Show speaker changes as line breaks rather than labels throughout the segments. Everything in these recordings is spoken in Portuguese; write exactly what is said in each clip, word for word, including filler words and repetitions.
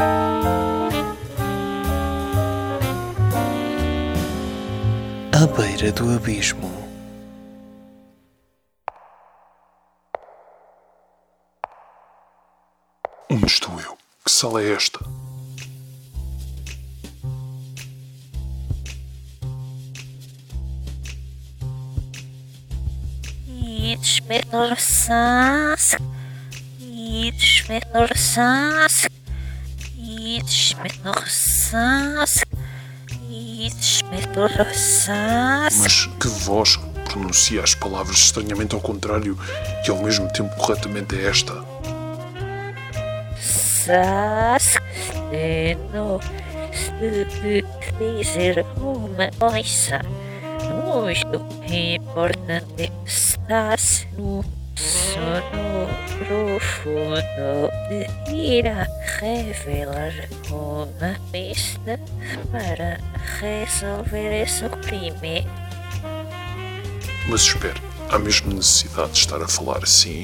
À beira do abismo.
Onde estou eu? Que sala é esta?
Yetişmez. Yetişmez. Yetişmez. Yetişmez.
Mas que voz pronuncia as palavras estranhamente ao contrário e ao mesmo tempo corretamente é esta?
Sas. No. Dizer uma coisa muito importante. Estás no sono profundo de ir a revelar uma pista para resolver esse crime.
Mas espera, há mesmo necessidade de estar a falar assim?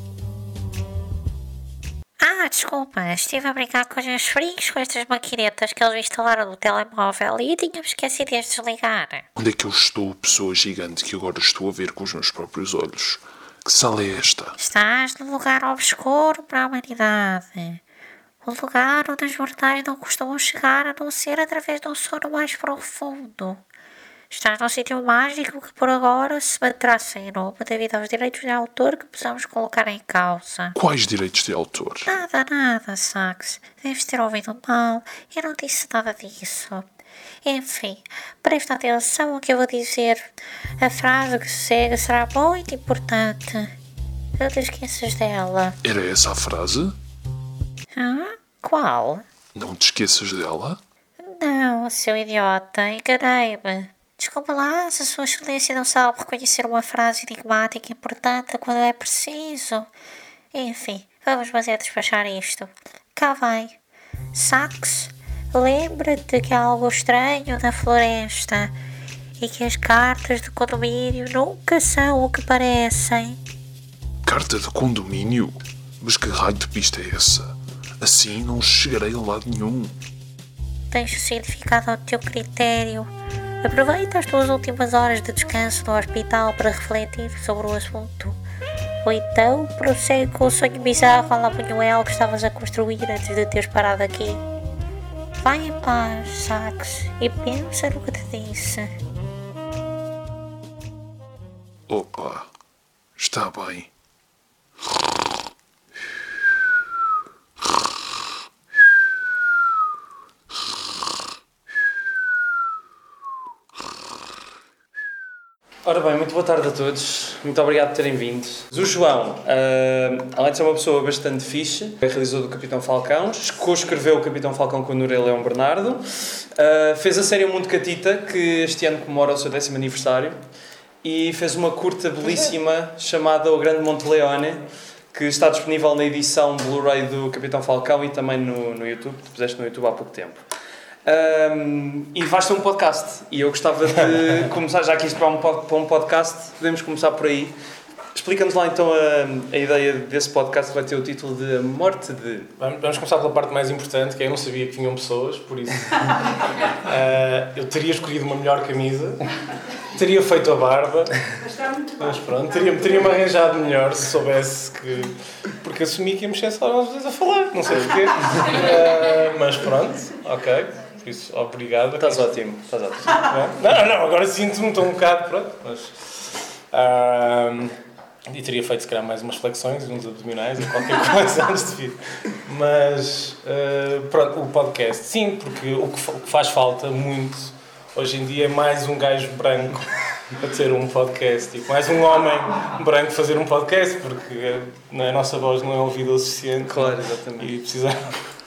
Ah, desculpa, estive a brincar com os meus filhos com estas maquinetas que eles instalaram no telemóvel e tinha-me esquecido de as desligar.
Onde é que eu estou, pessoa gigante que agora estou a ver com os meus próprios olhos? Que sala é esta?
Estás num lugar obscuro para a humanidade. Um lugar onde os mortais não costumam chegar a não ser através de um sono mais profundo. Estás num sítio mágico que por agora se manterá sem nome devido aos direitos de autor que precisamos colocar em causa.
Quais direitos de autor?
Nada, nada, Sax. Deves ter ouvido mal. Eu não disse nada disso. Enfim, presta atenção ao que eu vou dizer. A frase que segue será muito importante. Não te esqueças dela.
Era essa a frase?
Hã? Qual?
Não te esqueças dela?
Não, seu idiota, enganei-me. Desculpa lá se a sua excelência não sabe reconhecer uma frase enigmática importante quando é preciso. Enfim, vamos fazer despachar isto. Cá vai. Sax, lembra-te que há algo estranho na floresta e que as cartas de condomínio nunca são o que parecem.
Carta de condomínio? Mas que raio de pista é essa? Assim não chegarei a lado nenhum.
Deixa o significado ao teu critério. Aproveita as tuas últimas horas de descanso no hospital para refletir sobre o assunto. Ou então prossegue com o sonho bizarro à la Buñuel que estavas a construir antes de teres parado aqui. Vai em paz, Sax, e pensa no que te disse.
Opa, está bem.
Ora bem, muito boa tarde a todos. Muito obrigado por terem vindo. O João, uh, além de ser uma pessoa bastante fixe, é realizador do Capitão Falcão, co-escreveu o Capitão Falcão com o Núria Leão Bernardo, uh, fez a série O Mundo Catita, que este ano comemora o seu décimo aniversário, e fez uma curta belíssima chamada O Grande Monte Leone, que está disponível na edição Blu-ray do Capitão Falcão e também no, no YouTube, que tu puseste no YouTube há pouco tempo. Um, e vais ter um podcast e eu gostava de começar, já que isto para um, para um podcast, podemos começar por aí. Explica-nos lá então a, a ideia desse podcast, que vai ter o título de A Morte de...
Vamos, vamos começar pela parte mais importante, que eu não sabia que tinham pessoas, por isso uh, eu teria escolhido uma melhor camisa, teria feito a barba, mas pronto, teria-me teria arranjado melhor se soubesse que... porque assumi que íamos ser só nós dois a falar, não sei porquê, uh, mas pronto, ok. Por isso, obrigado.
Estás ótimo, estás ótimo.
Não, não, agora sinto-me um bocado, pronto, mas... Uh, e teria feito, se calhar, mais umas flexões e uns abdominais ou qualquer coisa antes de vir. Mas, uh, pronto, o podcast, sim, porque o que, o que faz falta muito hoje em dia é mais um gajo branco a ter um podcast, tipo, mais um homem branco fazer um podcast, porque a nossa voz não é ouvida o suficiente.
Claro, exatamente.
E precisamos...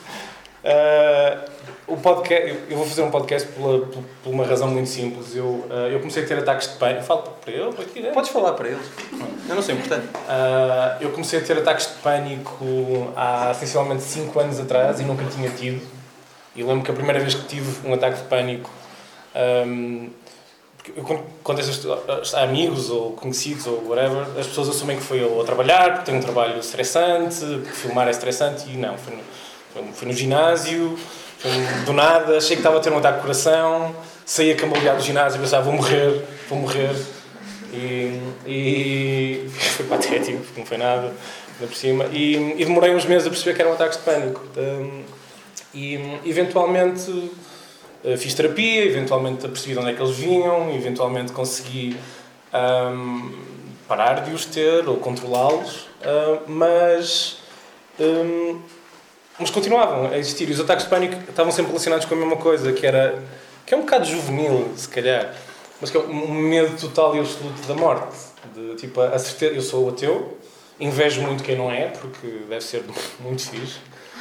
Uh, o podcast, eu vou fazer um podcast por, por, por uma razão muito simples. Eu, uh, eu comecei a ter ataques de pânico. Falo para ele, para aqui, né?
Podes falar para eles. Eu não sei, importante.
Uh, eu comecei a ter ataques de pânico há sensivelmente cinco anos atrás e nunca tinha tido. E lembro que a primeira vez que tive um ataque de pânico, um, eu conto estas a amigos ou conhecidos ou whatever, as pessoas assumem que foi eu a trabalhar, porque tenho um trabalho estressante, porque filmar é estressante, e não, foi no, Fui no ginásio, fui do nada, achei que estava a ter um ataque de coração, saí a cambalear do ginásio e pensava, vou morrer, vou morrer. E, e foi patético, não foi nada, ainda por cima. E, e demorei uns meses a perceber que eram ataques de pânico. Um, e eventualmente uh, fiz terapia, eventualmente percebi de onde é que eles vinham, eventualmente consegui um, parar de os ter ou controlá-los, uh, mas, um, mas continuavam a existir. E os ataques de pânico estavam sempre relacionados com a mesma coisa, que, era, que é um bocado juvenil, se calhar. Mas que é um medo total e absoluto da morte. De, tipo, a certeza, eu sou ateu, invejo muito quem não é, porque deve ser muito fixe.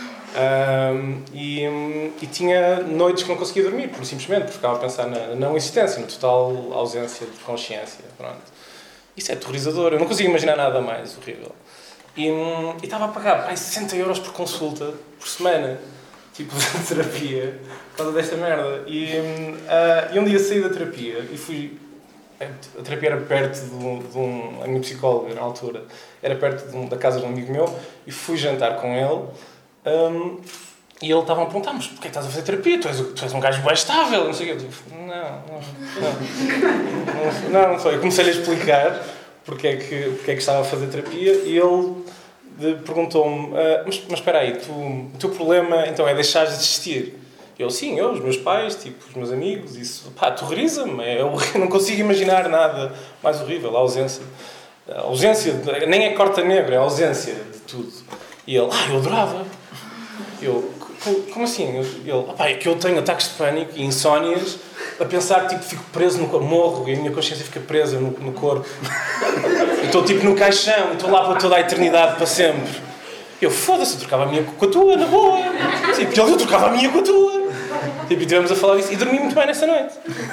Um, e, e tinha noites que não conseguia dormir, por, simplesmente porque ficava a pensar na não existência, na total ausência de consciência. Pronto. Isso é aterrorizador, eu não consigo imaginar nada mais horrível. E, e estava a pagar ai, sessenta euros por consulta, por semana, tipo de terapia, por causa desta merda. E, uh, e um dia saí da terapia e fui. A terapia era perto de um. De um a minha psicóloga, na altura, era perto de um, da casa de um amigo meu, e fui jantar com ele. Um, e ele estava a perguntar: mas porquê estás a fazer terapia? Tu és, tu és um gajo bem estável, não sei o quê. Eu digo, não, não, não, não, não foi. Eu comecei-lhe a explicar porque é, que, porque é que estava a fazer terapia e ele perguntou-me: ah, mas, mas espera aí, tu, o teu problema então é deixar de existir? Eu, sim, eu, os meus pais, tipo, os meus amigos, isso, pá, aterroriza-me, é, eu não consigo imaginar nada mais horrível, a ausência. A ausência, nem é corta negra, é a ausência de tudo. E ele, ah, eu adorava. Eu, como assim? Ele, ah, é que eu tenho ataques de pânico e insónias a pensar, tipo, fico preso no corpo, morro e a minha consciência fica presa no, no corpo. Estou, tipo, no caixão, estou lá para toda a eternidade, para sempre. Eu, foda-se, eu trocava a minha com a tua, na boa. Tipo, eu trocava a minha com a tua. Tipo, e estivemos a falar disso e dormi muito bem nessa noite.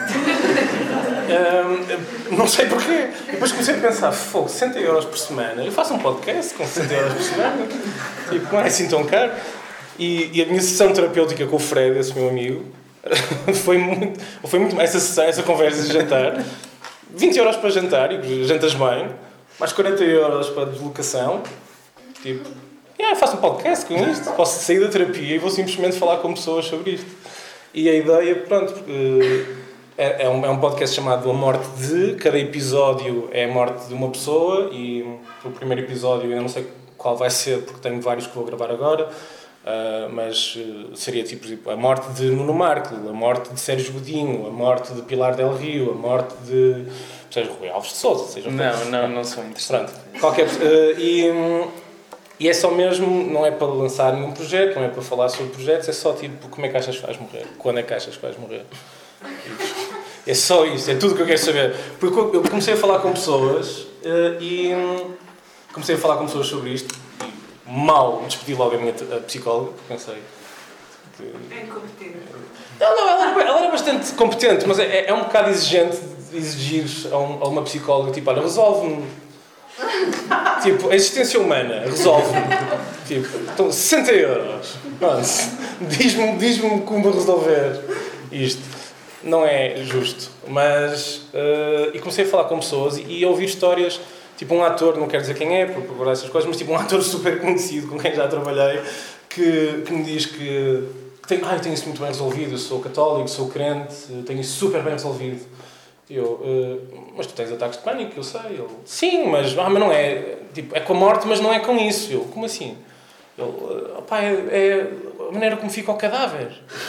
Um, não sei porquê. E depois comecei a pensar, fogo, sessenta euros por semana. Eu faço um podcast com sessenta euros por semana. Tipo, não é assim tão caro. E, e a minha sessão terapêutica com o Fred, esse meu amigo, foi muito, foi muito essa sessão, essa conversa de jantar. vinte euros para jantar, e jantas bem. Mais quarenta euros para deslocação. Tipo, yeah, faço um podcast com isto. Posso sair da terapia e vou simplesmente falar com pessoas sobre isto. E a ideia, pronto, é, é, um, é um podcast chamado A Morte de. Cada episódio é a morte de uma pessoa e o primeiro episódio eu não sei qual vai ser porque tenho vários que vou gravar agora, uh, mas uh, seria tipo, tipo a morte de Nuno Marco, a morte de Sérgio Godinho, a morte de Pilar Del Rio, a morte de seja Rui Alves de Sousa, seja
não, não, não sou interessante.
Pronto, qualquer uh, e E é só mesmo, não é para lançar nenhum projeto, não é para falar sobre projetos, é só tipo, como é que achas que vais morrer? Quando é que achas que vais morrer? É só isso, é tudo que eu quero saber. Porque eu comecei a falar com pessoas e comecei a falar com pessoas sobre isto e mal despedi logo a minha a psicóloga, pensei que...
É incompetente.
Não, não, ela era, ela era bastante competente, mas é, é um bocado exigente exigir a, um, a uma psicóloga, tipo, olha, resolve-me. Tipo, a existência humana resolve-me. Tipo, então, sessenta euros. Diz-me, diz-me como resolver isto. Não é justo. Mas. Uh, e comecei a falar com pessoas e, e a ouvir histórias. Tipo, um ator, não quero dizer quem é, por procurar essas coisas, mas tipo, um ator super conhecido com quem já trabalhei que, que me diz que. que tem, ah, eu tenho isso muito bem resolvido. Eu sou católico, sou crente, tenho isso super bem resolvido. Eu, uh, mas tu tens ataques de pânico, eu sei. Ele, sim, mas, ah, mas não é. Tipo, é com a morte, mas não é com isso. Eu, como assim? Ele, uh, opá, é, é a maneira como fica o cadáver.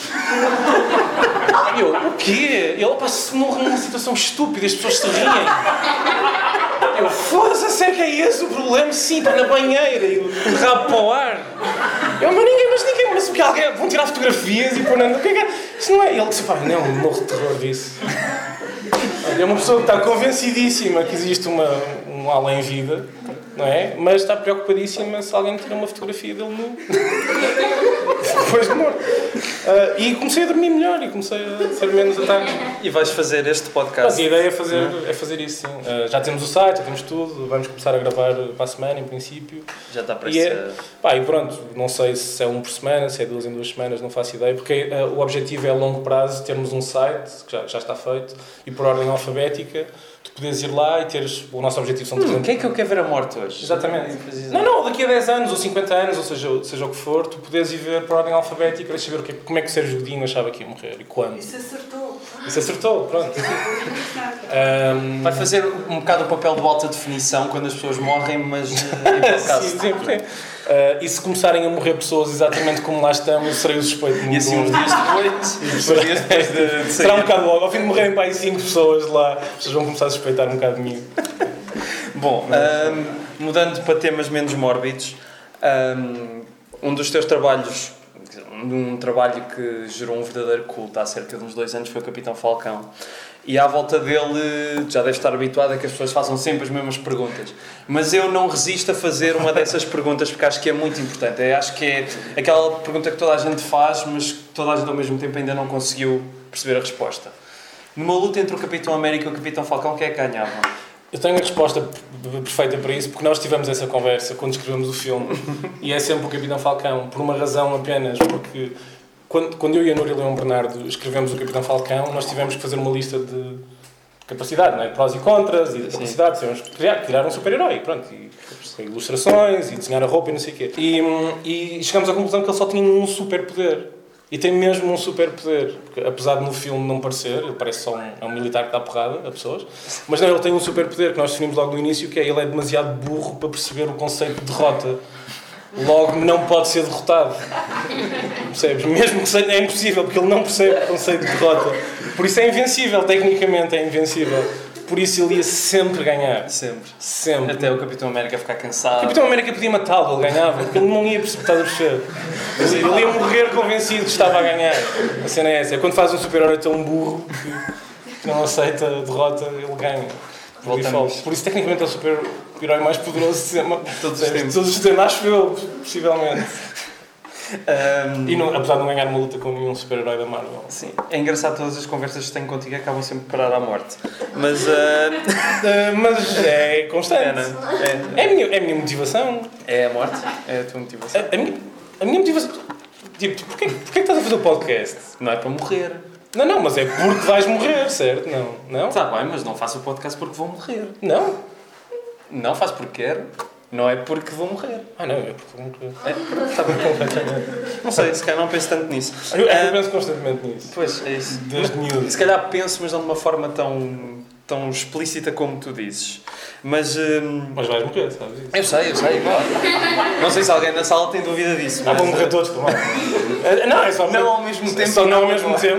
Eu, o quê? Ele, opá, se morre numa situação estúpida, as pessoas se riem. Eu, foda-se, a sério que é esse o problema? Sim, está na banheira e o rabo para o ar. Eu, mas ninguém, mas ninguém, mas porque alguém, vão tirar fotografias e pôr na. O que é que é? Isso não é. Ele disse, pá, não, morro de terror disso. É uma pessoa que está convencidíssima que existe uma, um além-vida, não é? Mas está preocupadíssima se alguém tirar uma fotografia dele nu. Depois de morto. Uh, e comecei a dormir melhor e comecei a ser menos ataques.
E vais fazer este podcast?
A ideia é fazer, é fazer isso, sim. Uh, já temos o site, já temos tudo, vamos começar a gravar para a semana, em princípio.
Já está para
e
ser...
é, pá, e pronto, não sei se é um por semana, se é duas em duas semanas, não faço ideia, porque uh, o objetivo é a longo prazo termos um site, que já, já está feito, e por ordem alfabética, tu podes ir lá e teres... O nosso objetivo são trezentos...
Hum, quem é que eu quero ver a morte hoje?
Exatamente. Não, não, daqui a dez anos ou cinquenta anos, ou seja, seja o que for, tu podes ir ver por ordem alfabética e queres saber o que, como é que o Sérgio Godinho achava que ia morrer e quando.
Isso acertou.
Isso acertou, pronto. um...
Vai fazer um bocado o papel de alta definição quando as pessoas morrem, mas uh, em podcast.
Sim, sempre. Uh, e se começarem a morrer pessoas exatamente como lá estão, eu serei o suspeito.
E assim, uns dias depois, uns dias depois de, de
será um bocado logo. Ao fim de morrerem para aí cinco pessoas lá, as pessoas vão começar a suspeitar um bocado de mim.
Bom, um, mudando para temas menos mórbidos, um, um dos teus trabalhos, um trabalho que gerou um verdadeiro culto há cerca de uns dois anos, foi o Capitão Falcão. E à volta dele, já deve estar habituado a que as pessoas façam sempre as mesmas perguntas. Mas eu não resisto a fazer uma dessas perguntas porque acho que é muito importante. Eu acho que é aquela pergunta que toda a gente faz, mas que toda a gente ao mesmo tempo ainda não conseguiu perceber a resposta. Numa luta entre o Capitão América e o Capitão Falcão, quem é que ganhava?
Eu tenho a resposta perfeita para isso, porque nós tivemos essa conversa quando escrevemos o filme. E é sempre o Capitão Falcão, por uma razão apenas, porque... Quando, quando eu e a Núria Leão Bernardo escrevemos o Capitão Falcão, nós tivemos que fazer uma lista de capacidade, não é? De prós e contras e de capacidade. Tivemos que criar, criar um super-herói, pronto. E, e ilustrações, e desenhar a roupa e não sei o quê. E, e chegamos à conclusão que ele só tinha um super-poder. E tem mesmo um super-poder. Porque, apesar de no filme não parecer, ele parece só um, é um militar que dá porrada a pessoas. Mas não, ele tem um super-poder que nós definimos logo no início, que é ele é demasiado burro para perceber o conceito de derrota. Logo, não pode ser derrotado. Percebes? Mesmo que seja, é impossível, porque ele não percebe o conceito de derrota. Por isso é invencível, tecnicamente é invencível. Por isso ele ia sempre ganhar.
Sempre.
Sempre.
Até o Capitão América ficar cansado.
O Capitão América podia matá-lo, ele ganhava, porque ele não ia perceber, estás a perceber? Ele ia morrer convencido que estava a ganhar. A cena é essa. É quando faz um super-herói tão burro que não aceita a derrota, ele ganha.
Voltamos.
Por isso, tecnicamente, é o super-herói mais poderoso de sempre.
Todos os tempos.
Todos os tempos, acho eu, possivelmente.
Um,
E não, apesar de não ganhar uma luta com nenhum super-herói da Marvel.
Sim, é engraçado, todas as conversas que tenho contigo acabam sempre por parar à morte. Mas. Uh...
Uh, mas é constante.
É, não é?
É, a minha, é a minha motivação.
É a morte? É a tua motivação?
A, a, minha, a minha motivação. Tipo, porquê, porquê que estás a fazer o podcast?
Não é para morrer.
Não, não, mas é porque vais morrer, certo? Não? Não?
Está bem, mas não faço o podcast porque vou morrer.
Não?
Não faço porque quero. Não é porque vou morrer.
Ah, não, é porque vou morrer.
É, está bem completamente. Não sei, se calhar não penso tanto nisso.
Eu, eu
Ah,
penso constantemente nisso.
Pois, é isso.
Desde miúdo.
Se calhar penso, mas não de uma forma tão, tão explícita como tu dizes. Mas. hum,
Mas vais morrer, sabes isso?
eu sei, eu sei, claro. Não sei se alguém na sala tem dúvida disso.
Ah,
mas,
vão morrer todos também. Eh, Não, é só
Não ao mesmo tempo.
É só não ao mesmo tempo.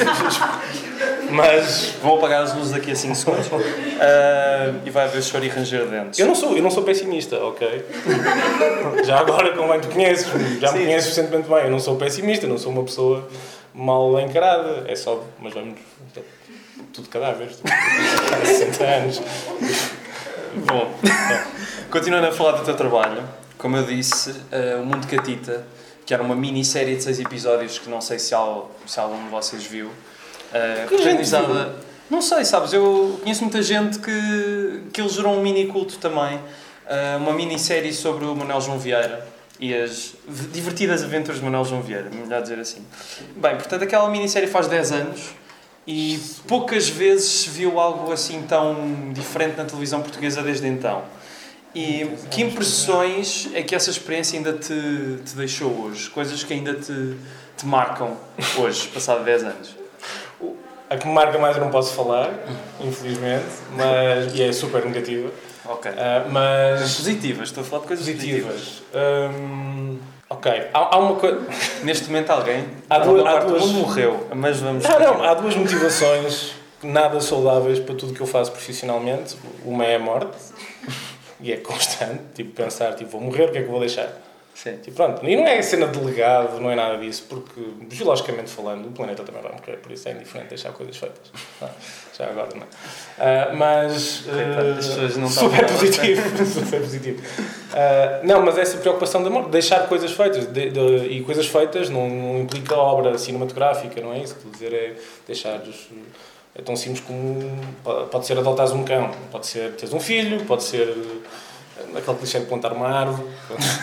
Mas
Vou apagar as luzes daqui a cinco segundos ah, e vai haver choro e ranger de dentes.
eu não sou, eu não sou pessimista, ok? Já agora, como bem tu conheces, já me
Sim.
conheces suficientemente bem. Eu não sou pessimista, não sou uma pessoa mal encarada. É só, mas vamos. Tudo cadáveres. Há sessenta anos.
Bom, continuando a falar do teu trabalho, como eu disse, uh, o Mundo Catita, que era uma minissérie de seis episódios que não sei se, al- se algum de vocês viu, uh,
Que gente
realizada... Não sei, sabes, eu conheço muita gente que, que ele gerou um mini culto também, uh, uma minissérie sobre o Manuel João Vieira e as v- divertidas aventuras de Manuel João Vieira, melhor dizer assim. Bem, portanto, aquela minissérie faz dez anos e poucas vezes se viu algo assim tão diferente na televisão portuguesa desde então. E que impressões é que essa experiência ainda te, te deixou hoje? Coisas que ainda te, te marcam hoje, passado dez anos?
A que me marca mais eu não posso falar, infelizmente, mas, e é super negativa.
Ok.
Ah, mas
Positivas, estou a falar de coisas positivas.
positivas. Hum, ok, há, há uma coisa.
Neste momento alguém,
Há
a
duas-
maior
há
parte do
duas-
mundo morreu, mas vamos...
Não, não, há duas motivações nada saudáveis para tudo que eu faço profissionalmente. Uma é a morte, e é constante, tipo pensar, tipo, vou morrer, o que é que vou deixar?
Sim.
Tipo, pronto, e não é cena de legado, não é nada disso, porque, biologicamente falando, o planeta também vai morrer, por isso é indiferente deixar coisas feitas. Não, já agora não. Ah, mas.
Coitado,
ah,
as pessoas não
super
estavam a
positivo. Super positivo. Ah, não, mas essa preocupação da morte, deixar coisas feitas. De, de, e coisas feitas não, não implica obra cinematográfica, não é isso? Quer dizer, é deixar. É tão simples como. Pode ser adotares um cão, pode ser teres um filho, pode ser. Aquele clichê de plantar uma árvore.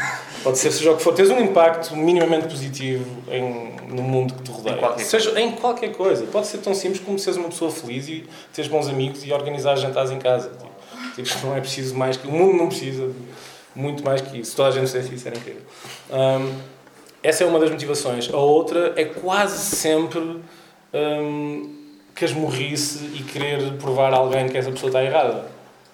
Pode ser seja o que for. Tens um impacto minimamente positivo em, no mundo que te rodeia.
Em qualquer
seja em qualquer coisa. Pode ser tão simples como seres uma pessoa feliz e teres bons amigos e organizar jantares em casa. Tipo, tipo, não é preciso mais que... O mundo não precisa de muito mais que isso. Toda a gente fizesse isso, era incrível. Um, essa é uma das motivações. A outra é quase sempre um, casmurrice e querer provar a alguém que essa pessoa está errada.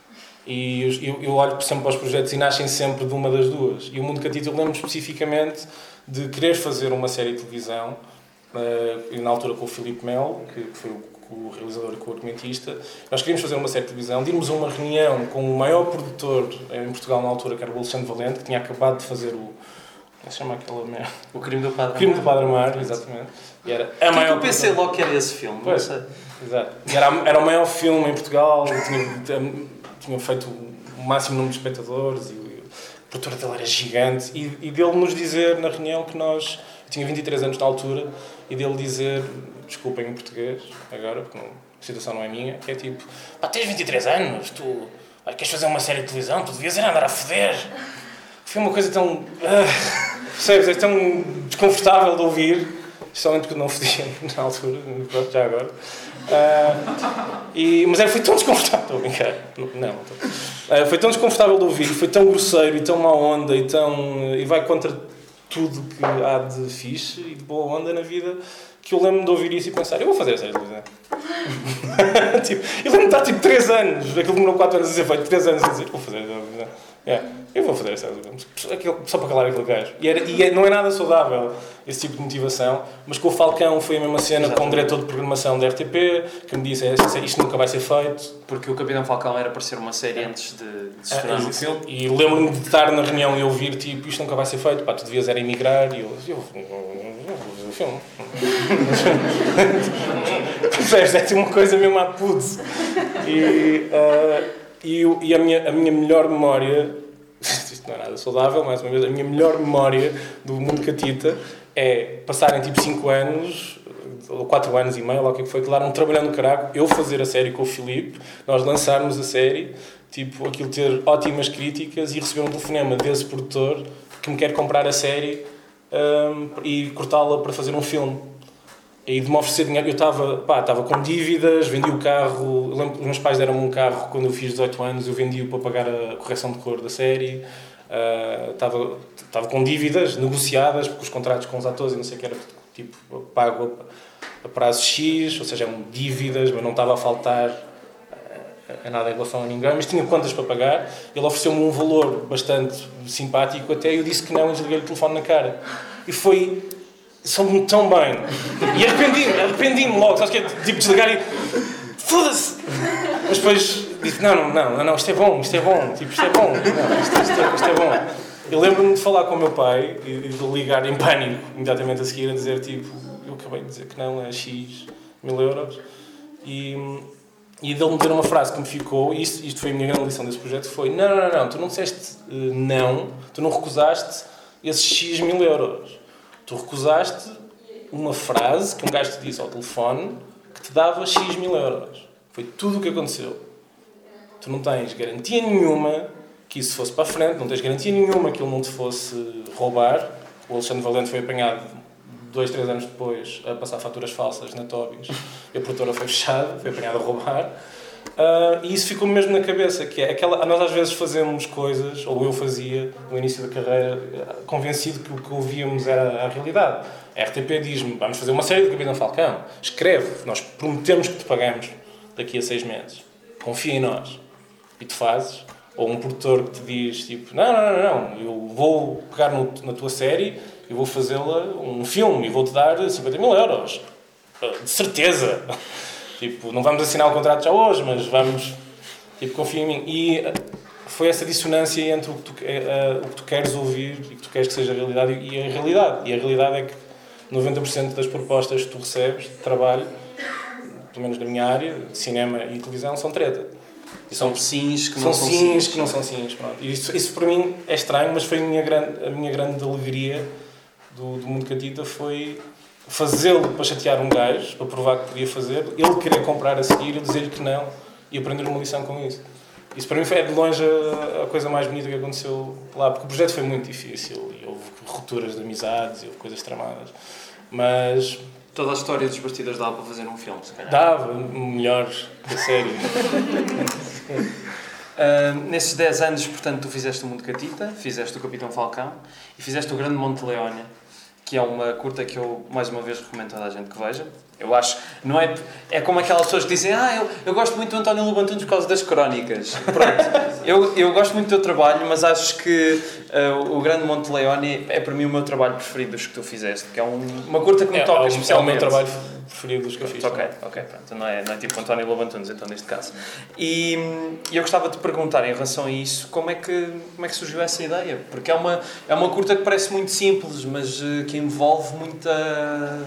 E eu, eu olho sempre para os projetos e nascem sempre de uma das duas. E o Mundo Catita, eu lembro especificamente de querer fazer uma série de televisão, uh, na altura com o Filipe Melo, que foi o, o realizador e co-argumentista. Nós queríamos fazer uma série de televisão, de irmos a uma reunião com o maior produtor em Portugal na altura, que era o Alexandre Valente, que tinha acabado de fazer o... Como é que se chama aquela merda?
O Crime do Padre
O Crime do
Amar.
Padre Amar, exatamente. E era a
Que
maior
eu pensei logo que era esse filme.
Pois,
não sei.
exato. E era, era o maior filme em Portugal, tinha, tinha feito o máximo número de espectadores, e a produtora dele era gigante, e, e dele nos dizer na reunião que nós... Eu tinha vinte e três anos na altura, e dele dizer, desculpem em português, agora, porque não, a situação não é minha, que é tipo, pá, tens vinte e três anos, tu ah, queres fazer uma série de televisão, tu devias ir andar a foder. Foi uma coisa tão... Ah, percebes? É tão desconfortável de ouvir, especialmente porque não fodia na altura, pronto, já agora. Uh, e, mas é, foi tão desconfortável, estou a brincar, não, uh, foi tão desconfortável de ouvir, foi tão grosseiro e tão má onda e, tão, e vai contra tudo que há de fixe e de boa onda na vida, que eu lembro-me de ouvir isso e pensar, eu vou fazer essa televisão. Tipo, eu lembro-me de estar tipo três anos, aquilo demorou quatro anos a ser feito, três anos a dizer, vou fazer essa televisão. Yeah, eu vou fazer essa televisão, só para calar aquele gajo. E, era, e não é nada saudável esse tipo de motivação, mas com o Falcão foi a mesma cena. Exatamente. Com o diretor de programação da R T P, que me disse, isto nunca vai ser feito.
Porque o Capitão Falcão era para ser uma série antes de, de se tornar um filme.
E lembro-me de estar na reunião e ouvir, tipo, isto nunca vai ser feito, pá, tu devias era emigrar, e eu, eu, eu, eu vou fazer o filme. Percebes? É tipo uma coisa mesmo à putz. E, uh, e, e a, minha, a minha melhor memória, isto não é nada saudável, mais uma vez, a minha melhor memória do Mundo Catita é passarem tipo cinco anos, ou quatro anos e meio, lá o que foi, que lá não trabalhando no caraco, eu fazer a série com o Filipe, nós lançarmos a série, tipo, aquilo ter ótimas críticas e receber um telefonema desse produtor que me quer comprar a série um, e cortá-la para fazer um filme. E de me oferecer dinheiro, eu estava, pá, estava com dívidas, vendi o carro, eu lembro que os meus pais deram-me um carro quando eu fiz dezoito anos, eu vendi-o para pagar a correção de cor da série, uh, estava, estava com dívidas negociadas, porque os contratos com os atores e não sei o que era, tipo, pago a, a prazo X, ou seja, eram dívidas, mas não estava a faltar a, a nada em relação a ninguém, mas tinha contas para pagar, ele ofereceu-me um valor bastante simpático até, eu disse que não e desliguei-lhe o telefone na cara. E foi... Soube-me tão bem. E arrependi-me, arrependi-me logo. Sabes que é tipo desligar e... Foda-se! Mas depois disse, não, não, não, não, isto é bom, isto é bom, tipo, isto é bom, não, isto, isto, é, isto é bom. Eu lembro-me de falar com o meu pai e de ligar em pânico, imediatamente a seguir, a dizer, tipo, eu acabei de dizer que não, é X mil euros. E, e dele me dizer uma frase que me ficou, e isto, isto foi a minha grande lição desse projeto, foi, não, não, não, não, tu não disseste uh, não, tu não recusaste esses X mil euros. Tu recusaste uma frase que um gajo te disse ao telefone que te dava X mil euros. Foi tudo o que aconteceu. Tu não tens garantia nenhuma que isso fosse para a frente, não tens garantia nenhuma que ele não te fosse roubar. O Alexandre Valente foi apanhado dois, três anos depois a passar faturas falsas na Tobias. E a produtora foi fechada, foi apanhado a roubar. Uh, e isso ficou mesmo na cabeça, que é aquela, nós às vezes fazemos coisas, ou eu fazia no início da carreira, convencido que o que ouvíamos era a realidade. A R T P diz-me, vamos fazer uma série do Capitão Falcão, escreve, nós prometemos que te pagamos daqui a seis meses, confia em nós, e tu fazes. Ou um produtor que te diz, tipo, não, não, não, não, eu vou pegar no, na tua série e vou fazê-la um filme e vou-te dar cinquenta mil euros, de certeza. Tipo, não vamos assinar o contrato já hoje, mas vamos... Tipo, confia em mim. E foi essa dissonância entre o que, tu, uh, o que tu queres ouvir e o que tu queres que seja a realidade e a realidade. E a realidade é que noventa por cento das propostas que tu recebes de trabalho, pelo menos na minha área, de cinema e televisão, são treta.
E são sims que não
são
são
sims. que não são sims. Pronto. E isso, isso para mim é estranho, mas foi a minha grande, a minha grande alegria do, do Mundo Catita, foi... fazê-lo para chatear um gajo, para provar que podia fazer, ele querer comprar a seguir, eu dizer-lhe que não e aprender uma lição com isso. Isso para mim foi de longe a, a coisa mais bonita que aconteceu lá, porque o projeto foi muito difícil e houve rupturas de amizades e houve coisas tramadas. Mas
Toda a história dos bastidores dava para fazer um filme, se calhar.
dava melhor da série.
Uh, nesses dez anos, portanto, tu fizeste o Mundo Catita, fizeste o Capitão Falcão e fizeste o Grande Monte Leónia, que é uma curta que eu, mais uma vez, recomendo a toda a gente que veja. Eu acho, não é, é como aquelas pessoas que dizem ah, eu, eu gosto muito do António Lobo Antunes por causa das crónicas. Pronto, eu, eu gosto muito do teu trabalho, mas acho que uh, o Grande Monte Leónia é para mim o meu trabalho preferido dos que tu fizeste, que é um, uma curta que me
É,
toca
é, o- é o
especialmente.
meu trabalho preferido dos que eu fiz.
Ok, ok, pronto. Não é, não é tipo António Lobo Antunes, então, neste caso. E hum, eu gostava de te perguntar, em relação a isso, como é que, como é que surgiu essa ideia? Porque é uma, é uma curta que parece muito simples, mas uh, que envolve muita...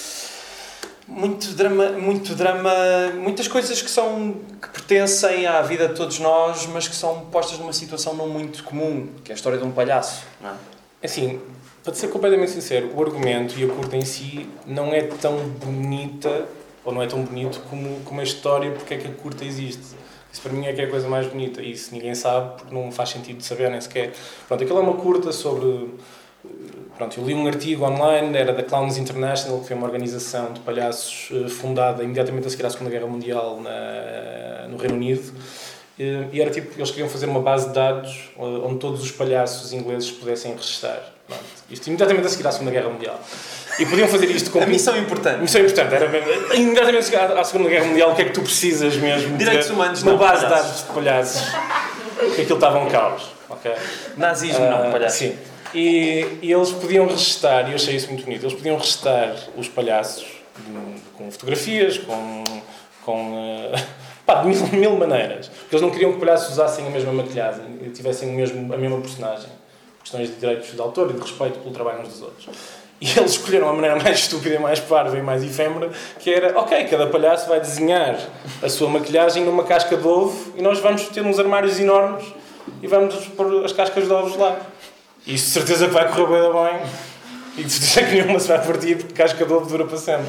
Muito drama, muito drama, muitas coisas que são, que pertencem à vida de todos nós, mas que são postas numa situação não muito comum, que é a história de um palhaço, não é?
Assim, para te ser completamente sincero, o argumento e a curta em si não é tão bonita, ou não é tão bonito como, como a história, porque é que a curta existe. Isso para mim é que é a coisa mais bonita, e isso ninguém sabe, porque não faz sentido saber nem sequer. Pronto, aquilo é uma curta sobre... Pronto, eu li um artigo online, era da Clowns International, que foi uma organização de palhaços fundada imediatamente a seguir à Segunda Guerra Mundial na, no Reino Unido. E era tipo, eles queriam fazer uma base de dados onde todos os palhaços ingleses pudessem registar. Pronto, isto imediatamente a seguir à Segunda Guerra Mundial. E podiam fazer isto com...
A missão importante.
Missão importante. Era imediatamente a seguir à Segunda Guerra Mundial, o que é que tu precisas mesmo?
Direitos humanos,
uma
não,
base de
palhaços.
dados de palhaços. Porque aquilo estava um caos. Okay?
Nazismo,
Uh,
não, palhaço.
Sim. E, e eles podiam registar, e eu achei isso muito bonito, eles podiam registar os palhaços de, com fotografias, com, com uh, pá, de mil, mil maneiras. Porque eles não queriam que os palhaços usassem a mesma maquilhagem e tivessem o mesmo, a mesma personagem. Questões de direitos de autor e de respeito pelo trabalho uns dos outros. E eles escolheram a maneira mais estúpida, mais parva e mais efêmera, que era, ok, cada palhaço vai desenhar a sua maquilhagem numa casca de ovo e nós vamos ter uns armários enormes e vamos pôr as cascas de ovos lá. E de certeza que vai correr bem, bem e de certeza que nenhuma se vai partir porque casca de ovo dura para sempre.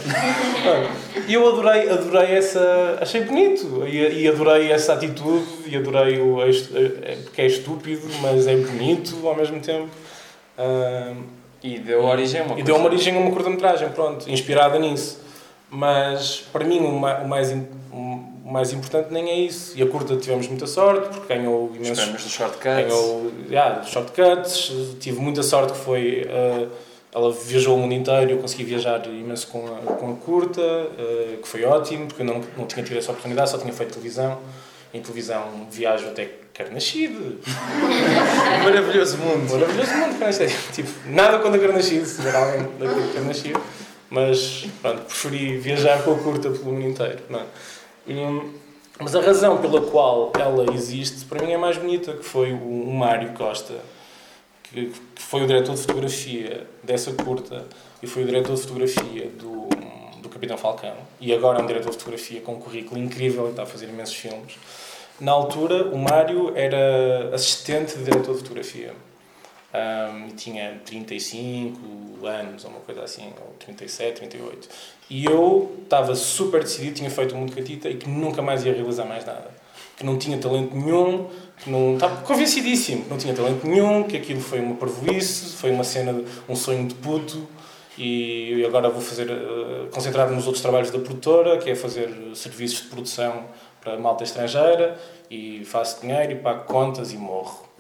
E eu adorei, adorei essa... Achei bonito e, e adorei essa atitude e adorei o... porque é estúpido, mas é bonito ao mesmo tempo. Uh,
E deu origem a uma
e
coisa.
deu uma origem a uma curta-metragem, pronto, inspirada nisso. Mas, para mim, o mais, o mais, o mais importante nem é isso. E a curta tivemos muita sorte, porque ganhou imensos...
Os prémios do Shortcuts.
Ganhou, yeah, shortcuts, tive muita sorte que foi... Uh, ela viajou o mundo inteiro, eu consegui viajar imenso com a, com a curta, uh, que foi ótimo, porque eu não, não tinha tido essa oportunidade, só tinha feito televisão. Em televisão viajo até Carnaxide.
Maravilhoso mundo.
Maravilhoso mundo, Carnaxide. Tipo, nada contra Carnaxide, se tiver alguém daqui de Carnaxide. Mas, pronto, preferi viajar com a curta pelo mundo inteiro. Não é? E, mas a razão pela qual ela existe, para mim, é mais bonita, que foi o, o Mário Costa, que, que foi o diretor de fotografia dessa curta e foi o diretor de fotografia do, do Capitão Falcão. E agora é um diretor de fotografia com um currículo incrível e está a fazer imensos filmes. Na altura, o Mário era assistente de diretor de fotografia. Um, e tinha trinta e cinco anos, ou uma coisa assim, ou trinta e sete, trinta e oito. E eu estava super decidido, tinha feito o Mundo Catita e que nunca mais ia realizar mais nada. Que não tinha talento nenhum, que não... Estava convencidíssimo que não tinha talento nenhum, que aquilo foi uma parvoíce, foi uma cena, um sonho de puto. E agora vou fazer, uh, concentrar-me nos outros trabalhos da produtora, que é fazer serviços de produção para malta estrangeira, e faço dinheiro e pago contas e morro.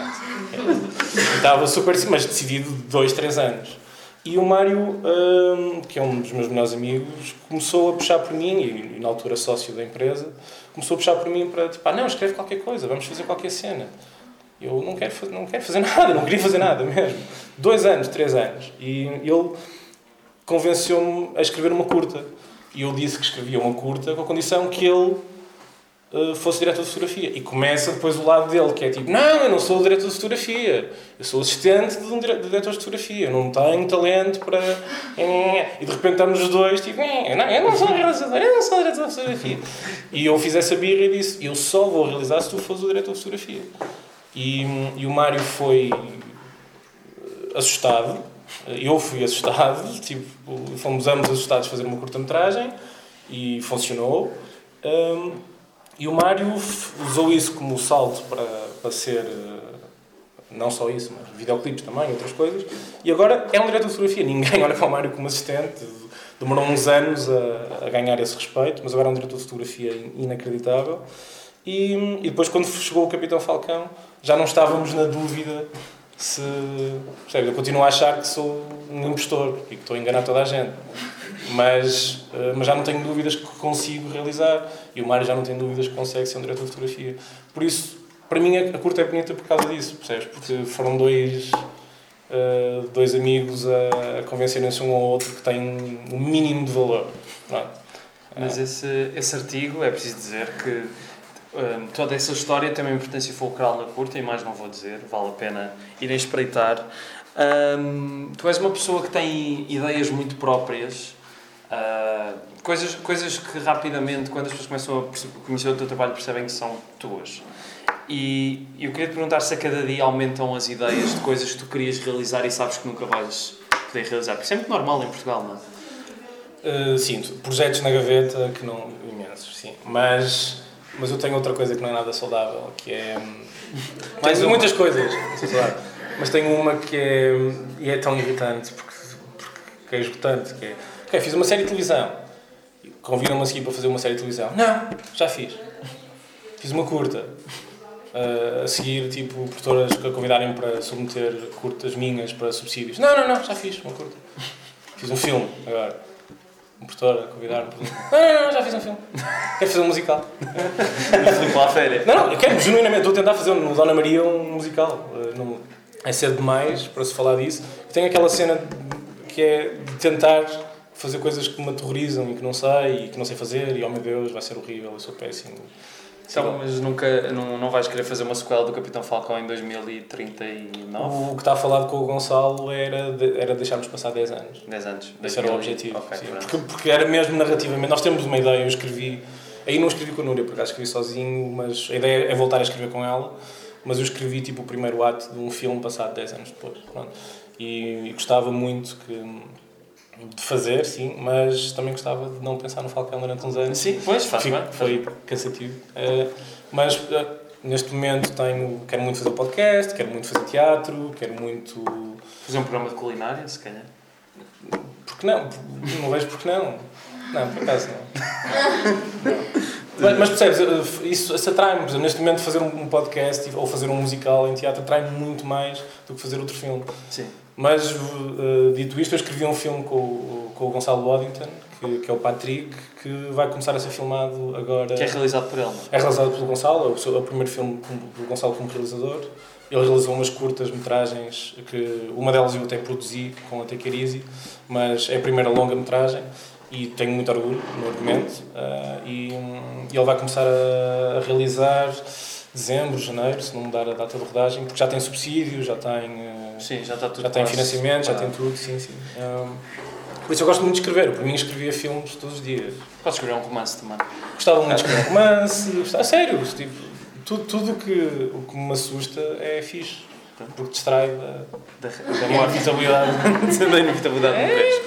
Estava super, mas decidido de dois, três anos. E o Mário, um, que é um dos meus melhores amigos, começou a puxar por mim, e, e na altura sócio da empresa, começou a puxar por mim para, tipo, ah, não, escreve qualquer coisa, vamos fazer qualquer cena. Eu não quero, não quero fazer nada, não queria fazer nada mesmo. Dois anos, três anos. E ele convenceu-me a escrever uma curta. E eu disse que escrevia uma curta com a condição que ele uh, fosse diretor de fotografia. E começa depois o lado dele, que é tipo, não, eu não sou o diretor de fotografia. Eu sou assistente de um dire- de diretor de fotografia. Eu não tenho talento para... E de repente estamos os dois, tipo, não, eu não sou o realizador, eu não sou o diretor de fotografia. E eu fiz essa birra e disse, eu só vou realizar se tu fores o diretor de fotografia. E, e o Mário foi assustado, eu fui assustado, tipo, fomos ambos assustados a fazer uma curta-metragem e funcionou. Um, E o Mário f- usou isso como salto para, para ser, uh, não só isso, mas videoclipes também, outras coisas. E agora é um diretor de fotografia. Ninguém olha para o Mário como assistente. Demorou uns anos a, a ganhar esse respeito, mas agora é um diretor de fotografia inacreditável. E, e depois, quando chegou o Capitão Falcão, já não estávamos na dúvida se... Percebe? Eu continuo a achar que sou um impostor e que estou a enganar toda a gente. Mas, mas já não tenho dúvidas que consigo realizar. E o Mário já não tem dúvidas que consegue ser um diretor de fotografia. Por isso, para mim, a curta é bonita por causa disso, percebes? Porque foram dois... Uh, dois amigos a, a convencerem-se um ao outro que têm um mínimo de valor. Pronto.
Mas esse, esse artigo, é preciso dizer que um, toda essa história tem uma importância fulcral na curta, e mais não vou dizer, vale a pena irem espreitar. Um, tu és uma pessoa que tem ideias muito próprias, uh, coisas, coisas que rapidamente, quando as pessoas começam a conhecer o teu trabalho, percebem que são tuas. E eu queria te perguntar se a cada dia aumentam as ideias de coisas que tu querias realizar e sabes que nunca vais poder realizar. Porque isso é muito normal em Portugal, não é?
Uh, sim, projetos na gaveta que não... imensos, sim. Mas, mas eu tenho outra coisa que não é nada saudável, que é... Mais
uma.
muitas coisas, mas tenho uma que é... e é tão irritante, porque, porque é esgotante, que é... Ok, fiz uma série de televisão. Convidam-me a seguir para fazer uma série de televisão. Não, já fiz. Fiz uma curta. Uh, a seguir, tipo, produtoras que a convidarem para submeter curtas minhas para subsídios. Não, não, não, já fiz uma curta. Fiz um filme, agora. Uma produtora a convidar-me para... Não, não, não, já fiz um filme. Quero fazer um musical.
Fui para a férias.
Não, não, eu quero, genuinamente, estou a tentar fazer no Dona Maria um musical. Uh, não, é cedo demais para se falar disso. Tenho aquela cena que é de tentar fazer coisas que me aterrorizam e que não sei, e que não sei fazer, e oh meu Deus, vai ser horrível, eu sou péssimo.
Então, mas nunca, não, não vais querer fazer uma sequela do Capitão Falcão em dois mil e trinta e nove?
O que está falado com o Gonçalo era, de, era deixarmos passar dez anos.
dez anos.
Esse era o objetivo.
Okay,
sim, porque, porque era mesmo narrativamente. Nós temos uma ideia, eu escrevi... Aí não escrevi com a Núria, porque acaso escrevi sozinho, mas a ideia é voltar a escrever com ela. Mas eu escrevi tipo o primeiro ato de um filme passado dez anos depois. Pronto. E, e gostava muito que... de fazer, sim, mas também gostava de não pensar no Falcão durante uns anos.
Sim, pois, faz
Fico,
bem.
Foi cansativo. Uh, mas uh, neste momento tenho, quero muito fazer podcast, quero muito fazer teatro, quero muito...
Fazer um programa de culinária, se calhar.
Porque não? Não vejo porque não. Não, por acaso não. não. Mas, mas percebes, isso, isso atrai-me. Por exemplo, neste momento fazer um podcast ou fazer um musical em teatro atrai-me muito mais do que fazer outro filme.
Sim.
Mas, uh, dito isto, eu escrevi um filme com, o- com o Gonçalo Waddington, que, que é o Patrick, que vai começar a ser filmado agora.
Que é realizado por ele, não é?
É realizado pelo Gonçalo, é o, seu- é o primeiro filme como- do Gonçalo como realizador. Ele realizou umas curtas-metragens, que uma delas eu até produzi com a Take It Easy, mas é a primeira longa-metragem e tenho muito orgulho no argumento. Uh, e, e ele vai começar a, a realizar dezembro, janeiro, se não mudar a data de rodagem, porque já tem subsídios, já tem... uh,
Sim, já está tudo
já tem
quase
financiamento, já tem
preparado.
tudo, sim, sim. Um, por isso eu gosto muito de escrever. Para mim, escrevia filmes todos os dias.
Podes escrever um romance também.
Gostava muito de escrever romance, gostava, a sério, tipo, tudo, tudo que, o que me assusta é fixe. Porque distrai da,
Da,
da
da morte.
inevitabilidade.
Da inevitabilidade de morreres.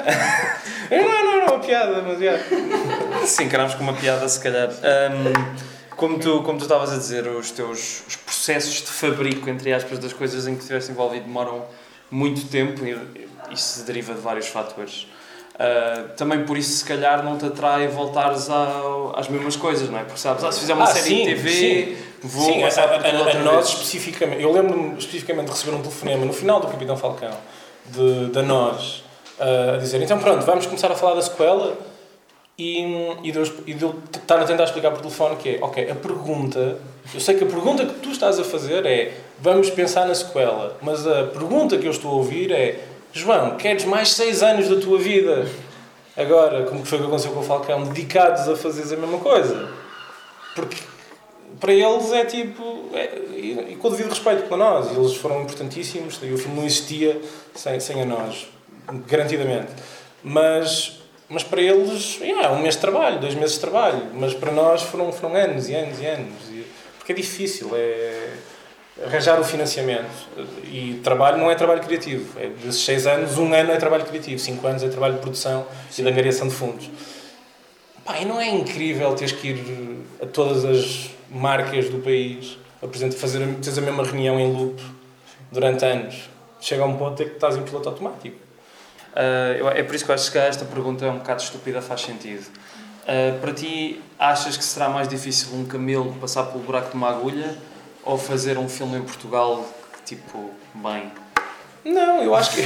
É, não, não, não, é uma piada, mas já.
Se encaramos com uma piada, se calhar. Um, como tu como tu estavas a dizer, os teus os processos de fabrico, entre aspas, das coisas em que estiveste envolvido demoram muito tempo e isso se deriva de vários fatores. Uh, também por isso, se calhar, não te atrai voltares ao, às mesmas coisas, não é? Porque sabes, ah, se fizer uma
Ah,
série
sim,
de T V,
sim.
vou
Sim, a,
passar por tudo
a, a,
outra
a nós
vez.
especificamente. Eu lembro-me especificamente de receber um telefonema no final do Capitão Falcão, de, da nós, uh, a dizer: então pronto, vamos começar a falar da sequela. E, e, de, e de eu estar a tentar explicar por telefone que é, ok, a pergunta, eu sei que a pergunta que tu estás a fazer é, vamos pensar na sequela, mas a pergunta que eu estou a ouvir é, João, queres mais seis anos da tua vida, agora, como foi o que aconteceu com o Falcão, dedicados a fazeres a mesma coisa? Porque para eles é tipo, é, e, e com o devido respeito para nós, eles foram importantíssimos, e o filme não existia sem, sem a nós, garantidamente, mas... Mas para eles, yeah, um mês de trabalho, dois meses de trabalho. Mas para nós foram, foram anos e anos e anos. E, porque é difícil, é arranjar o financiamento. E trabalho não é trabalho criativo. É, desses seis anos, um ano é trabalho criativo. Cinco anos é trabalho de produção e de angariação de fundos. Pá, e não é incrível teres que ir a todas as marcas do país, apresentar, fazer teres a mesma reunião em loop durante anos. Chega a um ponto em que estás em piloto automático.
Uh, eu- é por isso que eu acho que esta pergunta é um bocado estúpida, faz sentido. Uh, para ti, achas que será mais difícil um camelo passar pelo buraco de uma agulha ou fazer um filme em Portugal que, tipo, bem...
Não, eu acho que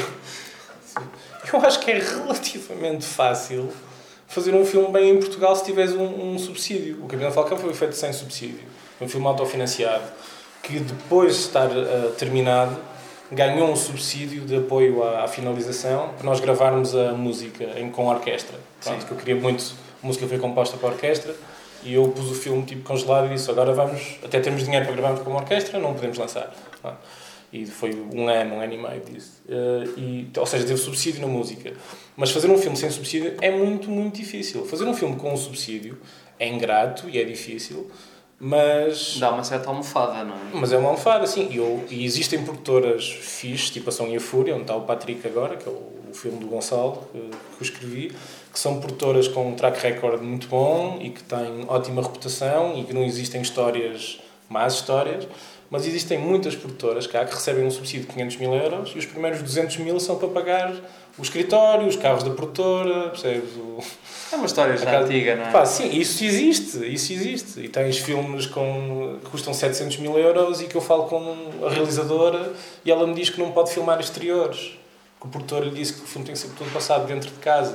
eu acho que é relativamente fácil fazer um filme bem em Portugal se tiveres um, um subsídio. O Capitão Falcão foi feito sem subsídio. Foi um filme autofinanciado que depois de estar uh, terminado ganhou um subsídio de apoio à, à finalização para nós gravarmos a música em, com a orquestra. Pronto, que eu queria muito. A música foi composta para a orquestra e eu pus o filme tipo congelado e disse agora vamos, até temos dinheiro para gravarmos com uma orquestra, não podemos lançar. Pronto. E foi um ano, um ano e meio disso. Uh, e, ou seja, teve subsídio na música. Mas fazer um filme sem subsídio é muito, muito difícil. Fazer um filme com um subsídio é ingrato e é difícil, mas...
Dá uma certa almofada, não é?
Mas é uma almofada, sim. E, eu, e existem produtoras fixes, tipo a Ação e a Fúria, onde está o Patrick agora, que é o, o filme do Gonçalo, que, que eu escrevi, que são produtoras com um track record muito bom e que têm ótima reputação e que não existem histórias, más histórias. Mas existem muitas produtoras cá que recebem um subsídio de quinhentos mil euros e os primeiros duzentos mil são para pagar o escritório, os carros da produtora, percebes? O...
É uma história já
casa...
antiga, não é?
Pá, sim, isso existe, isso existe. E tens filmes com... que custam setecentos mil euros e que eu falo com a realizadora e ela me diz que não pode filmar exteriores. Que o produtor lhe disse que o filme tem que ser todo passado dentro de casa.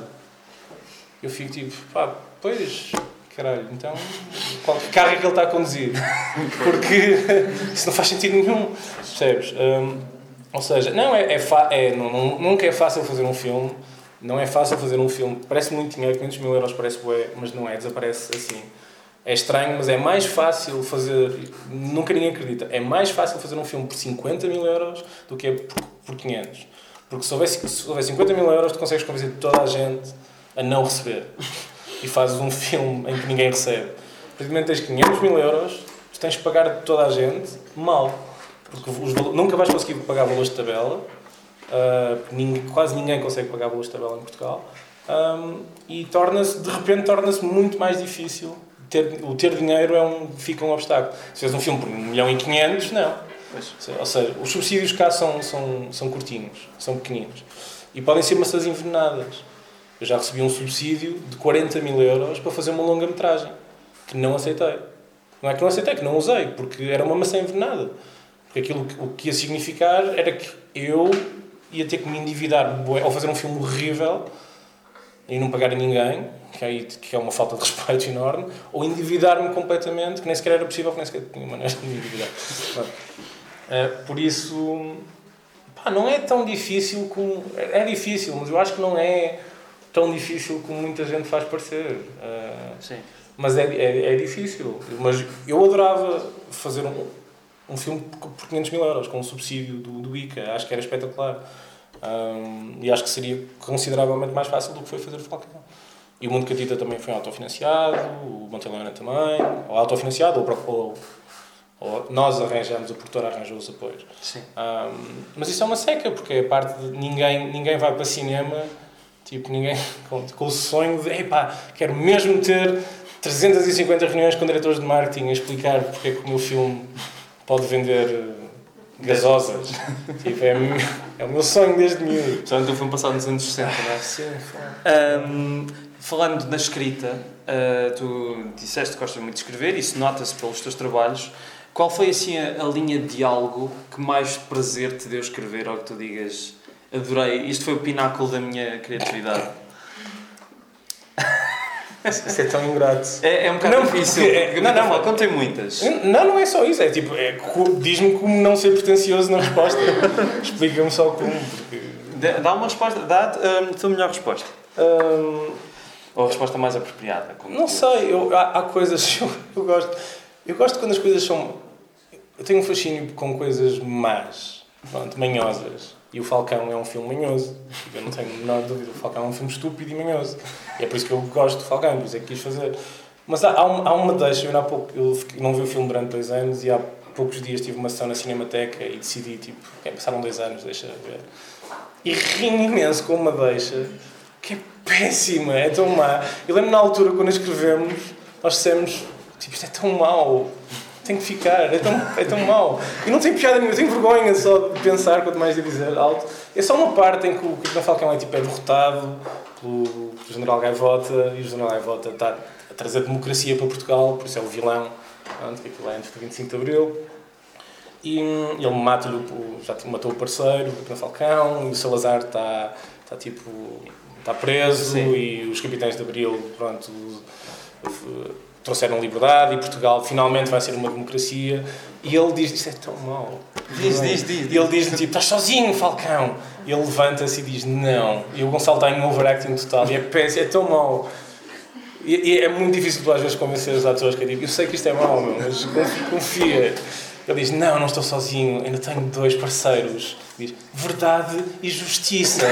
Eu fico tipo, pá, pois... Caralho, então, qual carro é que ele está a conduzir? Porque isso não faz sentido nenhum, percebes? Um, ou seja, não é, é, é não, não, nunca é fácil fazer um filme, não é fácil fazer um filme, parece muito dinheiro, quinhentos mil euros parece bué, mas não é, desaparece assim. É estranho, mas é mais fácil fazer, nunca ninguém acredita, é mais fácil fazer um filme por cinquenta mil euros do que é por, por quinhentos. Porque se houver, se houver cinquenta mil euros, tu consegues convencer toda a gente a não receber. E fazes um filme em que ninguém recebe. Praticamente tens quinhentos mil euros, tu tens que pagar a toda a gente mal. Porque os, nunca vais conseguir pagar valores de tabela. Uh, ninguém, quase ninguém consegue pagar valores de tabela em Portugal. Um, e torna-se, de repente, torna-se muito mais difícil. Ter, o ter dinheiro é um, fica um obstáculo. Se fizes um filme por um milhão e quinhentos, não. Pois. Ou seja, os subsídios cá são, são, são curtinhos, são pequeninos. E podem ser maçãs envenenadas. Eu já recebi um subsídio de quarenta mil euros para fazer uma longa-metragem, que não aceitei. Não é que não aceitei, que não usei, porque era uma maçã envenenada. Porque aquilo o que ia significar era que eu ia ter que me endividar ou fazer um filme horrível e não pagar a ninguém, que é, que é uma falta de respeito enorme, ou endividar-me completamente, que nem sequer era possível, que nem sequer tinha maneira de me endividar. Por isso, pá, não é tão difícil como... É difícil, mas eu acho que não é... tão difícil como muita gente faz parecer. Uh,
Sim.
Mas é, é, é difícil. Mas eu adorava fazer um, um filme por quinhentos mil euros, com um subsídio do, do I C A. Acho que era espetacular. Um, e acho que seria consideravelmente mais fácil do que foi fazer o Falcão. E o Mundo Catita também foi autofinanciado, o Montelena também, ou autofinanciado, ou, ou, ou nós arranjamos, a produtora arranjou os apoios.
Sim.
Um, mas isso é uma seca, porque a parte de ninguém, ninguém vai para cinema. Tipo, ninguém com, com o sonho de, epá, quero mesmo ter trezentas e cinquenta reuniões com diretores de marketing a explicar porque é que o meu filme pode vender gasosas. Tipo, é, é o meu sonho desde miúdo.
Já não foi passado nos anos sessenta, não é?
Sim,
Um, falando na escrita, uh, tu disseste que gostas muito de escrever, isso nota-se pelos teus trabalhos. Qual foi, assim, a, a linha de diálogo que mais prazer te deu escrever, ou que tu digas... Adorei, isto foi o pináculo da minha criatividade.
Isso é tão ingrato.
É, é um bocado
não,
difícil.
É,
não, não, não, contei muitas.
Não, não é só isso. É tipo, é, diz-me como não ser pretencioso na resposta. Explica-me só como. Porque...
Dá uma resposta, dá-te um, a tua melhor resposta.
Um,
Ou a resposta mais apropriada. Como
não sei, eu, há, há coisas que eu, eu gosto. Eu gosto quando as coisas são. Eu tenho um fascínio com coisas más, pronto, manhosas. E o Falcão é um filme manhoso. Eu não tenho a menor dúvida. O Falcão é um filme estúpido e manhoso. E é por isso que eu gosto do Falcão, por isso é que quis fazer. Mas há, há, um, há uma deixa. Eu, há pouco, eu não vi o filme durante dois anos e há poucos dias tive uma sessão na Cinemateca e decidi, tipo, okay, passaram dois anos, deixa ver. E ri imenso com uma deixa que é péssima, é tão má. Eu lembro na altura, quando a escrevemos, nós dissemos, tipo, isto é tão mau, tem que ficar, é tão, é tão mau. E não tem piada nenhuma, eu tenho vergonha só de pensar, quanto mais de dizer alto. É só uma parte em que o Capitão Falcão é, tipo, é derrotado pelo, pelo General Gaivota, e o General Gaivota está a trazer democracia para Portugal, por isso é o vilão, que aquilo é antes do vinte e cinco de Abril. E ele mata-lhe, já matou o parceiro, o Capitão Falcão, e o Salazar está, está tipo, está preso. Sim. E os capitães de Abril, pronto, trouxeram liberdade e Portugal finalmente vai ser uma democracia. E ele diz, isto é tão mau.
Diz, diz, diz.
E ele diz, tipo, estás sozinho, Falcão. E ele levanta-se e diz, não. E o Gonçalo está em overacting total, e é péssimo, é tão mau. E, e é muito difícil tu às vezes convencer os atores que é tipo, eu sei que isto é mau, meu, mas confia. Ele diz, não, não estou sozinho, ainda tenho dois parceiros. Diz, verdade e justiça.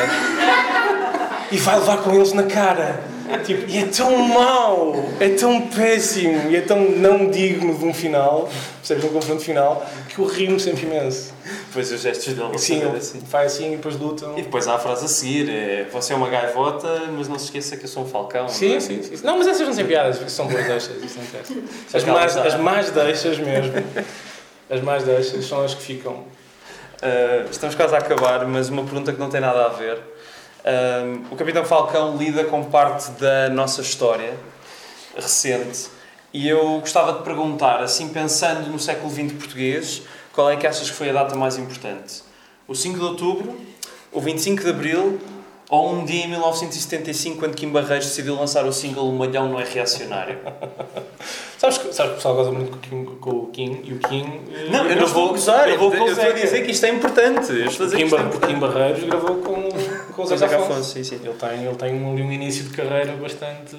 E vai levar com eles na cara. Tipo, e é tão mau, é tão péssimo, e é tão não digno de um final, percebes, de um confronto final, que eu rio-me sempre imenso.
Depois os gestos dele.
Sim, ele assim. faz assim e depois lutam.
E depois há a frase a seguir, é, você é uma gaivota, mas não se esqueça que eu sou um falcão.
Sim, sim, sim. Não, mas essas não são piadas, são boas deixas, isso não interessa. As más, as más deixas mesmo. As mais deixas são as que ficam.
Uh, estamos quase a acabar, mas uma pergunta que não tem nada a ver. Uh, o Capitão Falcão lida com parte da nossa história recente e eu gostava de perguntar, assim pensando no século vinte português, qual é que achas que foi a data mais importante? O cinco de outubro, o vinte e cinco de abril ou um dia em mil novecentos e setenta e cinco quando Kim Barreiros decidiu lançar o single O Malhão Não É Reacionário?
Sabes que, sabes que o pessoal goza muito com o Kim, com o Kim e o Kim...
Não, eu não vou gozar, eu, vou eu estou a dizer que isto é importante. Eu estou a dizer
o Kim,
que isto é importante.
Kim Barreiros gravou com, com o Zeca Afonso. Afonso
sim, sim.
Ele tem, ele tem um, um início de carreira bastante...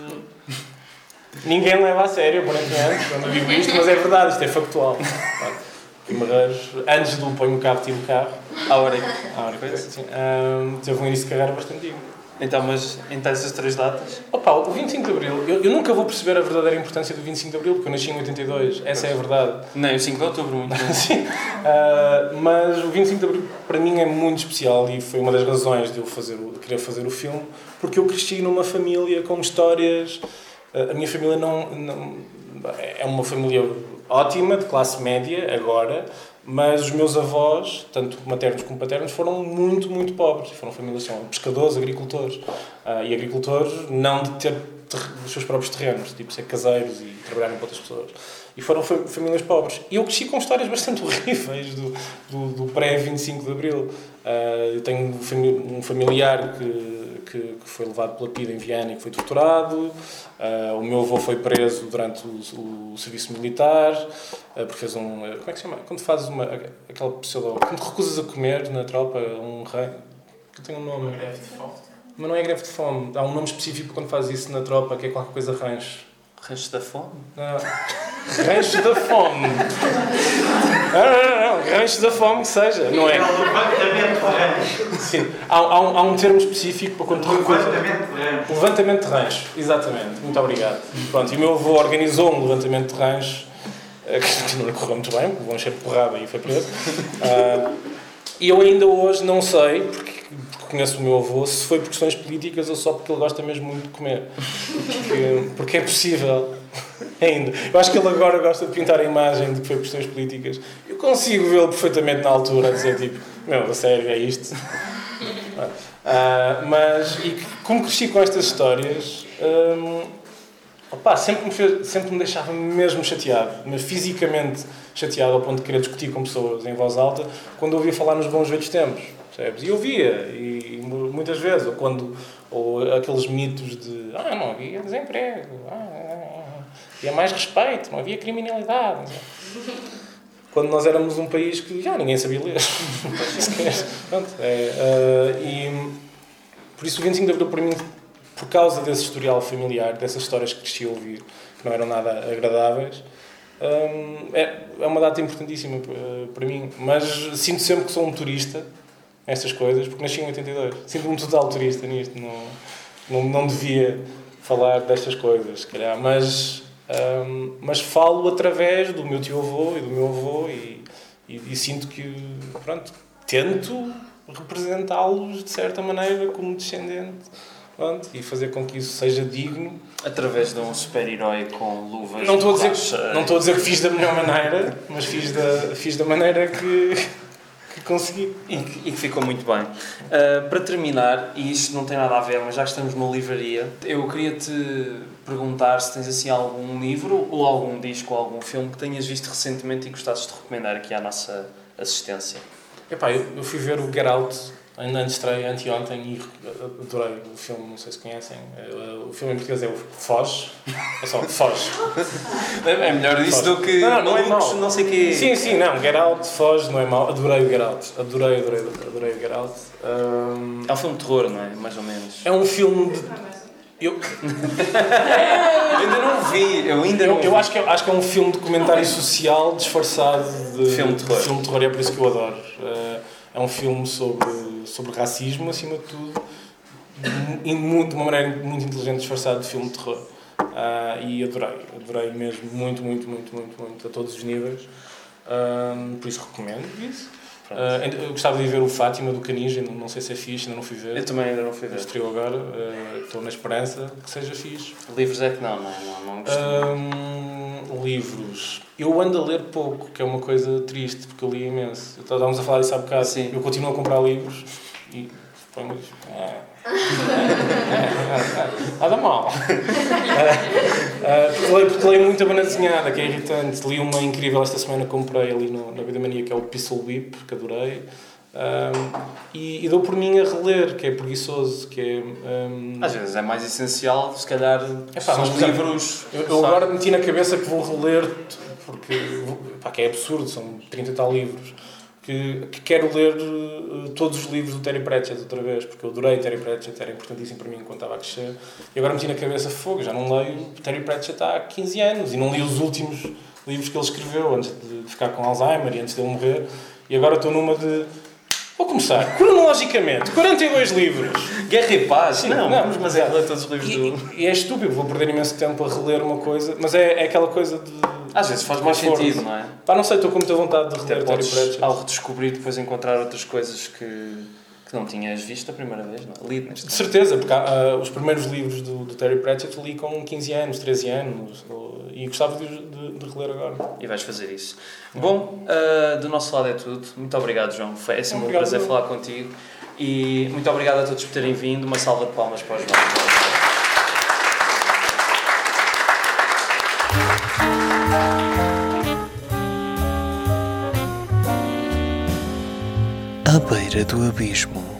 Ninguém leva a sério, aparentemente, quando eu digo isto, mas é verdade, isto é factual. Kim Barreiros, antes do Põe-me o Carro, Tiro o Carro.
À hora
À hora que sim. Um, teve um início de carreira bastante digno.
Então, mas entre essas três datas?
Opa, o vinte e cinco de Abril, eu, eu nunca vou perceber a verdadeira importância do vinte e cinco de Abril, porque eu nasci em oitenta e dois, essa é a verdade.
Nem o cinco de Outubro, muito bem.
Sim, uh, mas o vinte e cinco de Abril para mim é muito especial e foi uma das razões de eu fazer o, de querer fazer o filme, porque eu cresci numa família com histórias, uh, a minha família não, não é uma família ótima, de classe média, agora, mas os meus avós, tanto maternos como paternos, foram muito, muito pobres. Foram famílias, são pescadores, agricultores. Uh, e agricultores não de ter os seus próprios terrenos, tipo ser caseiros e trabalharem para outras pessoas. E foram fa- famílias pobres. E eu cresci com histórias bastante horríveis do, do, do pré-vinte e cinco de Abril. Uh, eu tenho um, fami- um familiar que, que, que foi levado pela P I D em Viana e que foi torturado. Uh, o meu avô foi preso durante o, o serviço militar, uh, porque fez um... Como é que se chama? Quando fazes uma... aquela pseudo... Quando te recusas a comer na tropa, um rei... Que tem um nome...
Greve de fome.
Mas não é greve de fome. Há um nome específico quando fazes isso na tropa, que é qualquer coisa rancho.
Rancho da Fome?
Não. Rancho da Fome. Não, não, não, não. Rancho da Fome que seja, não é?
É o levantamento de rancho.
Sim. Há, há, um, há um termo específico para quando tu recusas.
Levantamento de rancho.
Levantamento de rancho, exatamente. Muito obrigado. Pronto, e o meu avô organizou um levantamento de rancho, que não lhe correu muito bem, porque vão encher de porrada e foi preso. Uh, e eu ainda hoje não sei, porque conheço o meu avô, se foi por questões políticas ou só porque ele gosta mesmo muito de comer. Porque, porque é possível, ainda. Eu acho que ele agora gosta de pintar a imagem de que foi por questões políticas. Eu consigo vê-lo perfeitamente na altura a dizer tipo, meu, a sério, é isto? Uh, mas, e como cresci com estas histórias, um, opa, sempre, me fez, sempre me deixava mesmo chateado, mas fisicamente chateado ao ponto de querer discutir com pessoas em voz alta, quando ouvia falar nos bons velhos tempos. Percebes? E eu via, e, e muitas vezes, ou, quando, ou aqueles mitos de ah, não havia desemprego, ah, havia mais respeito, não havia criminalidade. Quando nós éramos um país que já ninguém sabia ler. Pronto, é, uh, e por isso o vinte e cinco de Abril, para mim, por causa desse historial familiar, dessas histórias que cresci a ouvir, que não eram nada agradáveis, um, é, é uma data importantíssima uh, para mim. Mas sinto sempre que sou um turista nestas coisas, porque nasci em oitenta e dois. Sinto-me um total turista nisto. Não, não, não devia falar destas coisas, se calhar. Mas, um, mas falo através do meu tio-avô e do meu avô e, e, e sinto que, pronto, tento representá-los de certa maneira como descendente pronto, e fazer com que isso seja digno.
Através de um super-herói com luvas.
Não estou a dizer,
borracha.
não estou a dizer que fiz da melhor maneira, mas fiz da, fiz da maneira que, que consegui.
E que, e que ficou muito bem. Uh, para terminar, e isto não tem nada a ver, mas já que estamos numa livraria, eu queria te perguntar se tens assim algum livro ou algum disco ou algum filme que tenhas visto recentemente e gostasses de recomendar aqui à nossa assistência.
Epá, eu, eu fui ver o Get Out ainda antes de estreia, anteontem, e adorei o filme, não sei se conhecem. O filme em português é o Foge. É só Foge.
É melhor isso
Foge.
do que
não, não, não é
malucos,
mau.
não sei o quê.
Sim, sim, não, Get Out, Foge, não é mau. Adorei o Get Out. Adorei, adorei, adorei o Get Out. Um,
É um filme de terror, não é? Mais ou menos.
é um filme de... Eu,
Eu ainda não vi, eu ainda não
eu,
vi.
eu acho, que é, acho que é um filme de documentário social disfarçado de
Filme de terror.
filme de terror, e é por isso que eu adoro. Uh, é um filme sobre, sobre racismo, acima de tudo, e muito, de uma maneira muito inteligente, disfarçado de filme de terror. Uh, e adorei, adorei mesmo, muito, muito, muito, muito, muito, a todos os níveis. Uh, por isso recomendo isso. Uh, eu gostava de ir ver o Fátima do Canija, não sei se é fixe, ainda não fui ver.
Eu também ainda não fui ver.
Estreou agora, uh, estou na esperança que seja fixe.
Livros é que não, não é? Não, não costumo.
Um, livros. Eu ando a ler pouco, que é uma coisa triste, porque eu li imenso. Estávamos a falar disso há bocado.
Sim.
Eu continuo a comprar livros e ponho ah, nada mal. uh, porque, leio, porque leio muita banda desenhada, que é irritante. Li uma incrível esta semana, comprei ali no, na Vida Mania, que é o Pistol Whip, que adorei. Um, e, e dou por mim a reler, que é preguiçoso, que é... Um...
Às vezes é mais essencial, se calhar,
Epá,
são
mas, por exemplo,
livros...
Eu, eu agora meti na cabeça que vou reler, porque pá, que é absurdo, são trinta e tal livros, que, que quero ler uh, todos os livros do Terry Pratchett outra vez, porque eu adorei Terry Pratchett, era importantíssimo para mim quando estava a crescer, e agora meti na cabeça, fogo, já não leio Terry Pratchett há quinze anos, e não li os últimos livros que ele escreveu, antes de ficar com Alzheimer e antes de ele morrer, e agora estou numa de... Vou começar, cronologicamente, quarenta e dois livros.
Guerra e Paz?
Sim,
não,
não,
vamos mas é ler todos os livros
E,
do...
e é estúpido, vou perder imenso tempo a reler uma coisa, mas é, é aquela coisa de...
Às vezes faz mais
conforto.
sentido, não é?
Pá, não sei, estou com muita vontade de
Até
reler Terry
podes,
Pratchett.
ao redescobrir, depois encontrar outras coisas que, que não tinhas visto a primeira vez, não é? Lido neste
De certeza, porque uh, os primeiros livros do, do Terry Pratchett li com quinze anos, treze anos, ou, e gostava de, de, de reler agora.
E vais fazer isso. Bom, uh, do nosso lado é tudo. Muito obrigado, João. Foi é sempre um
Obrigado.
prazer falar contigo. E muito obrigado a todos por terem vindo. Uma salva de palmas para o João.
À beira do abismo.